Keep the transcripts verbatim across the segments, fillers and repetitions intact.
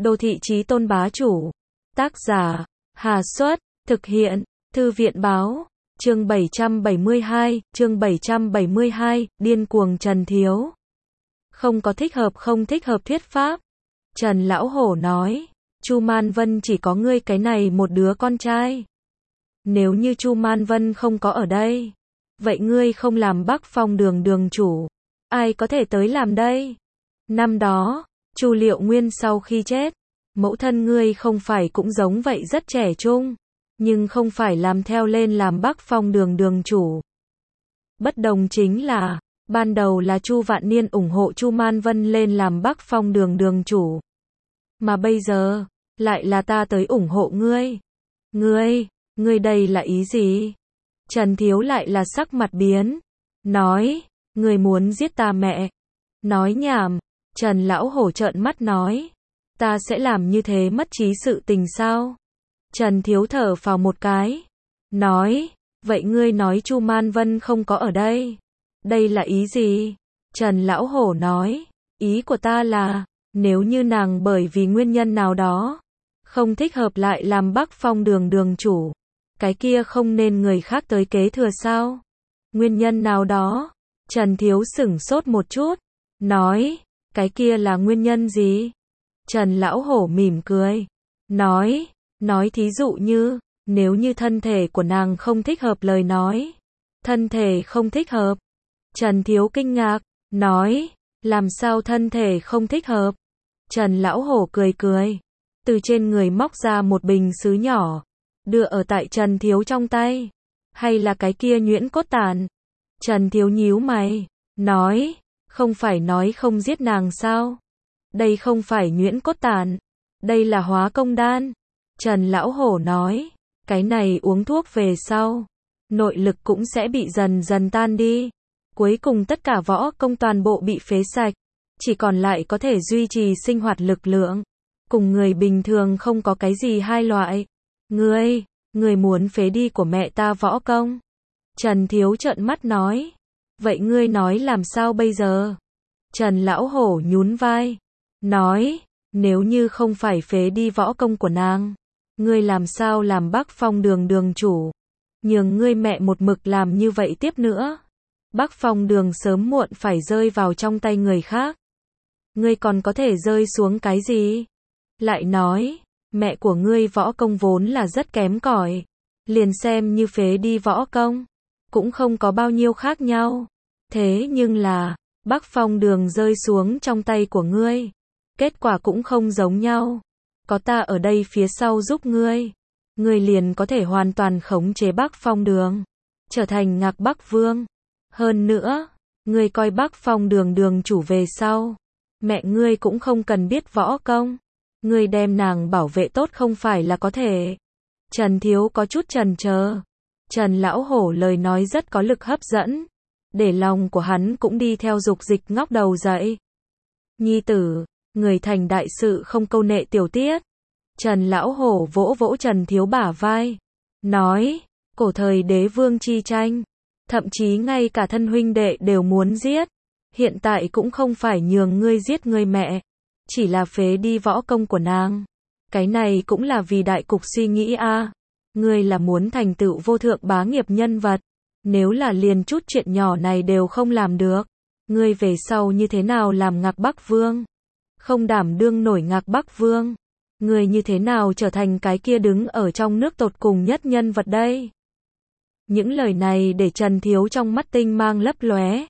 Đô thị chí tôn bá chủ. Tác giả, Hà Xuất, thực hiện, Thư viện báo. Chương bảy trăm bảy mươi hai, chương bảy trăm bảy mươi hai, điên cuồng Trần Thiếu. Không có thích hợp không thích hợp thuyết pháp. Trần Lão Hổ nói, Chu Man Vân chỉ có ngươi cái này một đứa con trai. Nếu như Chu Man Vân không có ở đây, vậy ngươi không làm Bắc Phong đường đường chủ, ai có thể tới làm đây? Năm đó, Chu Liệu Nguyên sau khi chết, mẫu thân ngươi không phải cũng giống vậy rất trẻ trung, nhưng không phải làm theo lên làm Bắc Phong đường đường chủ. Bất đồng chính là, ban đầu là Chu Vạn Niên ủng hộ Chu Man Vân lên làm Bắc Phong đường đường chủ. Mà bây giờ, lại là ta tới ủng hộ ngươi. Ngươi, ngươi đây là ý gì? Trần Thiếu lại là sắc mặt biến. Nói, ngươi muốn giết ta mẹ. Nói nhảm. Trần Lão Hổ trợn mắt nói, ta sẽ làm như thế mất trí sự tình sao? Trần Thiếu thở phào một cái. Nói, vậy ngươi nói Chu Man Vân không có ở đây. Đây là ý gì? Trần Lão Hổ nói, ý của ta là, nếu như nàng bởi vì nguyên nhân nào đó, không thích hợp lại làm Bắc Phong đường đường chủ, cái kia không nên người khác tới kế thừa sao? Nguyên nhân nào đó? Trần Thiếu sửng sốt một chút. Nói, cái kia là nguyên nhân gì? Trần Lão Hổ mỉm cười. Nói, nói thí dụ như, nếu như thân thể của nàng không thích hợp lời nói. Thân thể không thích hợp. Trần Thiếu kinh ngạc. Nói, làm sao thân thể không thích hợp? Trần Lão Hổ cười cười. Từ trên người móc ra một bình sứ nhỏ. Đưa ở tại Trần Thiếu trong tay. Hay là cái kia nhuyễn cốt tàn? Trần Thiếu nhíu mày. Nói, không phải nói không giết nàng sao? Đây không phải nhuyễn cốt tàn. Đây là hóa công đan. Trần Lão Hổ nói, cái này uống thuốc về sau, nội lực cũng sẽ bị dần dần tan đi. Cuối cùng tất cả võ công toàn bộ bị phế sạch. Chỉ còn lại có thể duy trì sinh hoạt lực lượng. Cùng người bình thường không có cái gì hai loại. Ngươi, ngươi muốn phế đi của mẹ ta võ công. Trần Thiếu trợn mắt nói. Vậy ngươi nói làm sao bây giờ? Trần Lão Hổ nhún vai. Nói, nếu như không phải phế đi võ công của nàng, ngươi làm sao làm Bắc Phong đường đường chủ? Nhường ngươi mẹ một mực làm như vậy tiếp nữa. Bắc Phong đường sớm muộn phải rơi vào trong tay người khác. Ngươi còn có thể rơi xuống cái gì? Lại nói, mẹ của ngươi võ công vốn là rất kém cỏi, liền xem như phế đi võ công, cũng không có bao nhiêu khác nhau. Thế nhưng là, Bắc Phong đường rơi xuống trong tay của ngươi, kết quả cũng không giống nhau. Có ta ở đây phía sau giúp ngươi, ngươi liền có thể hoàn toàn khống chế Bắc Phong đường, trở thành Ngạc Bắc Vương. Hơn nữa, ngươi coi Bắc Phong đường đường chủ về sau, mẹ ngươi cũng không cần biết võ công, ngươi đem nàng bảo vệ tốt không phải là có thể. Trần Thiếu có chút chần chờ. Trần Lão Hổ lời nói rất có lực hấp dẫn, để lòng của hắn cũng đi theo dục dịch ngóc đầu dậy. Nhi tử, người thành đại sự không câu nệ tiểu tiết. Trần Lão Hổ vỗ vỗ Trần Thiếu bả vai. Nói, cổ thời đế vương chi tranh, thậm chí ngay cả thân huynh đệ đều muốn giết. Hiện tại cũng không phải nhường ngươi giết ngươi mẹ, chỉ là phế đi võ công của nàng. Cái này cũng là vì đại cục suy nghĩ a. À. Ngươi là muốn thành tựu vô thượng bá nghiệp nhân vật. Nếu là liền chút chuyện nhỏ này đều không làm được, ngươi về sau như thế nào làm Ngạc Bắc Vương? Không đảm đương nổi Ngạc Bắc Vương. Ngươi như thế nào trở thành cái kia đứng ở trong nước tột cùng nhất nhân vật đây? Những lời này để Trần Thiếu trong mắt tinh mang lấp lóe.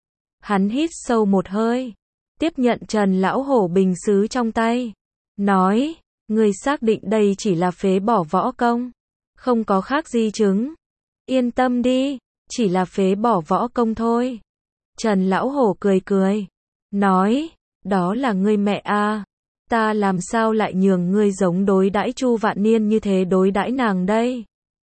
Hắn hít sâu một hơi, tiếp nhận Trần Lão Hổ bình sứ trong tay. Nói, ngươi xác định đây chỉ là phế bỏ võ công, không có khác di chứng. Yên tâm đi, chỉ là phế bỏ võ công thôi. Trần Lão Hổ cười cười. Nói, đó là ngươi mẹ a, à. Ta làm sao lại nhường ngươi giống đối đãi Chu Vạn Niên như thế đối đãi nàng đây?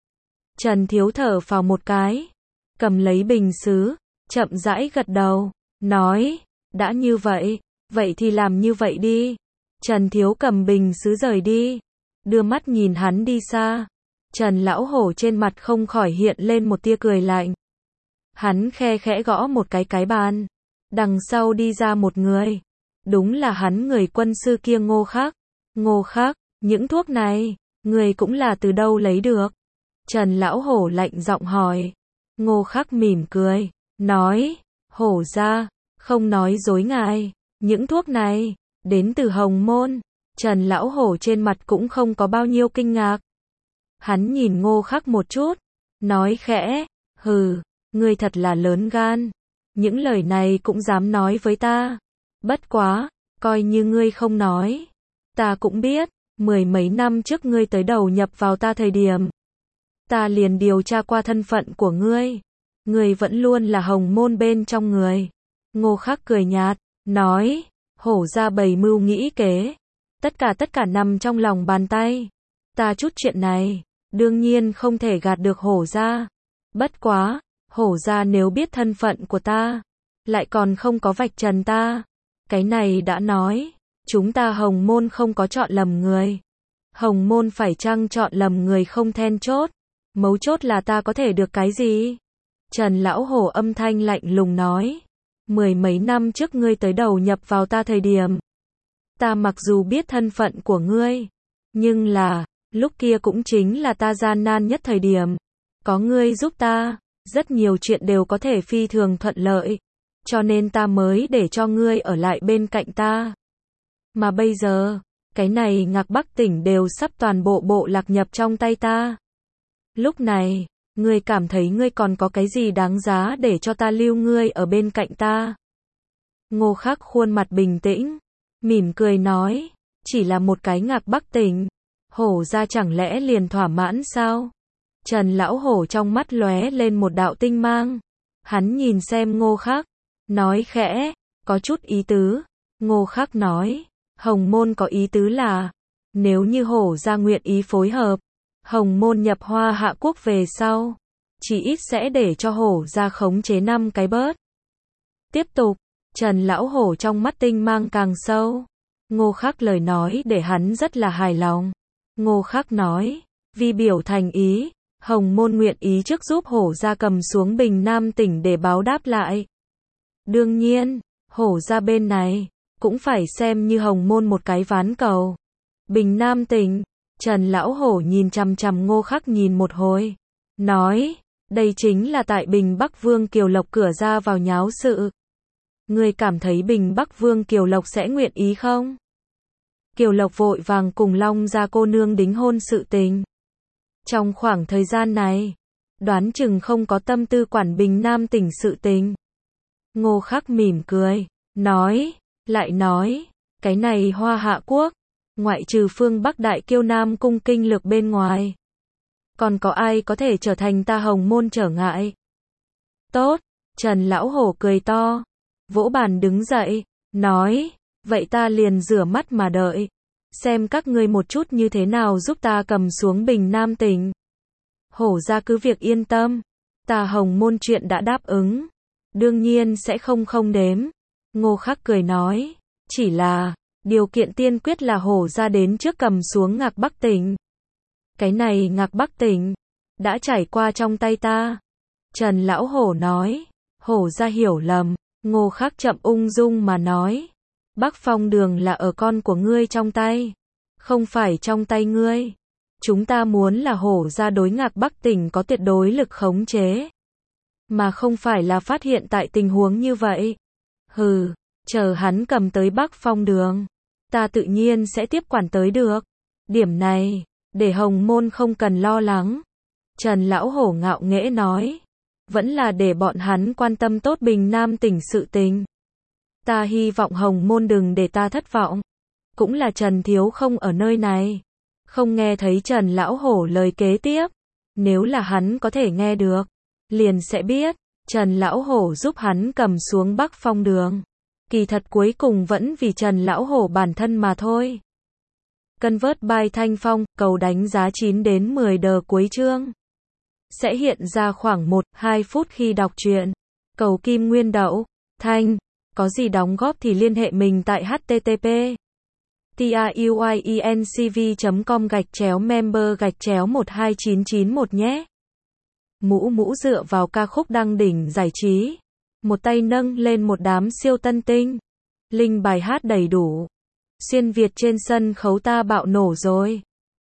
Trần Thiếu thở phào một cái, cầm lấy bình sứ, chậm rãi gật đầu, nói, đã như vậy, vậy thì làm như vậy đi. Trần Thiếu cầm bình sứ rời đi, đưa mắt nhìn hắn đi xa. Trần Lão Hổ trên mặt không khỏi hiện lên một tia cười lạnh. Hắn khe khẽ gõ một cái cái bàn, đằng sau đi ra một người. Đúng là hắn người quân sư kia Ngô Khắc. Ngô Khắc, những thuốc này, người cũng là từ đâu lấy được? Trần Lão Hổ lạnh giọng hỏi. Ngô Khắc mỉm cười, nói, hổ gia, không nói dối ngài, những thuốc này, đến từ Hồng Môn. Trần Lão Hổ trên mặt cũng không có bao nhiêu kinh ngạc. Hắn nhìn Ngô Khắc một chút, nói khẽ, hừ, ngươi thật là lớn gan, những lời này cũng dám nói với ta. Bất quá, coi như ngươi không nói, ta cũng biết, mười mấy năm trước ngươi tới đầu nhập vào ta thời điểm, ta liền điều tra qua thân phận của ngươi, ngươi vẫn luôn là Hồng Môn bên trong người. Ngô Khắc cười nhạt, nói, hổ gia bày mưu nghĩ kế, tất cả tất cả nằm trong lòng bàn tay, ta chút chuyện này, đương nhiên không thể gạt được hổ gia. Bất quá, hổ gia nếu biết thân phận của ta, lại còn không có vạch trần ta, cái này đã nói, chúng ta Hồng Môn không có chọn lầm người. Hồng Môn phải chăng chọn lầm người không then chốt, mấu chốt là ta có thể được cái gì? Trần Lão Hổ âm thanh lạnh lùng nói, mười mấy năm trước ngươi tới đầu nhập vào ta thời điểm, ta mặc dù biết thân phận của ngươi, nhưng là, lúc kia cũng chính là ta gian nan nhất thời điểm, có ngươi giúp ta, rất nhiều chuyện đều có thể phi thường thuận lợi, cho nên ta mới để cho ngươi ở lại bên cạnh ta. Mà bây giờ, cái này Ngạc Bắc tỉnh đều sắp toàn bộ bộ lạc nhập trong tay ta. Lúc này, ngươi cảm thấy ngươi còn có cái gì đáng giá để cho ta lưu ngươi ở bên cạnh ta? Ngô Khắc khuôn mặt bình tĩnh, mỉm cười nói, chỉ là một cái Ngạc Bắc tỉnh, hổ gia chẳng lẽ liền thỏa mãn sao? Trần Lão Hổ trong mắt lóe lên một đạo tinh mang, hắn nhìn xem Ngô Khắc, nói khẽ, có chút ý tứ. Ngô Khắc nói, Hồng Môn có ý tứ là, nếu như hổ gia nguyện ý phối hợp, Hồng Môn nhập Hoa Hạ Quốc về sau, chỉ ít sẽ để cho hổ gia khống chế năm cái bớt. Tiếp tục, Trần Lão Hổ trong mắt tinh mang càng sâu. Ngô Khắc lời nói để hắn rất là hài lòng. Ngô Khắc nói, vì biểu thành ý, Hồng Môn nguyện ý trước giúp hổ gia cầm xuống Bình Nam tỉnh để báo đáp lại. Đương nhiên, hổ gia bên này, cũng phải xem như Hồng Môn một cái ván cầu. Bình Nam tỉnh, Trần Lão Hổ nhìn chằm chằm Ngô Khắc nhìn một hồi, nói, đây chính là tại Bình Bắc Vương Kiều Lộc cửa ra vào nháo sự. Ngươi cảm thấy Bình Bắc Vương Kiều Lộc sẽ nguyện ý không? Kiều Lộc vội vàng cùng Long gia cô nương đính hôn sự tình. Trong khoảng thời gian này, đoán chừng không có tâm tư quản Bình Nam tỉnh sự tình. Ngô Khắc mỉm cười, nói, lại nói, cái này Hoa Hạ Quốc, ngoại trừ phương Bắc Đại Kiêu Nam cung kinh lược bên ngoài, còn có ai có thể trở thành ta Hồng Môn trở ngại? Tốt, Trần Lão Hổ cười to, vỗ bàn đứng dậy, nói, vậy ta liền rửa mắt mà đợi, xem các ngươi một chút như thế nào giúp ta cầm xuống Bình Nam tỉnh. Hổ gia cứ việc yên tâm, ta Hồng Môn chuyện đã đáp ứng, đương nhiên sẽ không không đếm. Ngô Khắc cười nói, chỉ là, điều kiện tiên quyết là hổ gia đến trước cầm xuống Ngạc Bắc tỉnh. Cái này Ngạc Bắc tỉnh, đã trải qua trong tay ta. Trần Lão Hổ nói, hổ gia hiểu lầm. Ngô Khắc chậm ung dung mà nói, Bắc Phong Đường là ở con của ngươi trong tay, không phải trong tay ngươi. Chúng ta muốn là hổ gia đối Ngạc Bắc tỉnh có tuyệt đối lực khống chế, mà không phải là phát hiện tại tình huống như vậy. Hừ, chờ hắn cầm tới Bắc Phong Đường, ta tự nhiên sẽ tiếp quản tới được. Điểm này, để Hồng Môn không cần lo lắng. Trần Lão Hổ ngạo nghễ nói, vẫn là để bọn hắn quan tâm tốt Bình Nam tỉnh sự tình. Ta hy vọng Hồng Môn đừng để ta thất vọng. Cũng là Trần Thiếu không ở nơi này, không nghe thấy Trần Lão Hổ lời kế tiếp. Nếu là hắn có thể nghe được, liền sẽ biết, Trần Lão Hổ giúp hắn cầm xuống Bắc Phong Đường. Kỳ thật cuối cùng vẫn vì Trần Lão Hổ bản thân mà thôi. Convert by Thanh Phong, cầu đánh giá chín đến mười đờ cuối chương. Sẽ hiện ra khoảng một đến hai phút khi đọc truyện. Cầu Kim Nguyên Đậu, Thanh, có gì đóng góp thì liên hệ mình tại http truyencv chấm com gạch chéo member gạch chéo một hai chín chín một nhé. Mũ mũ dựa vào ca khúc đăng đỉnh giải trí. Một tay nâng lên một đám siêu tân tinh. Link bài hát đầy đủ. Xuyên Việt trên sân khấu ta bạo nổ rồi.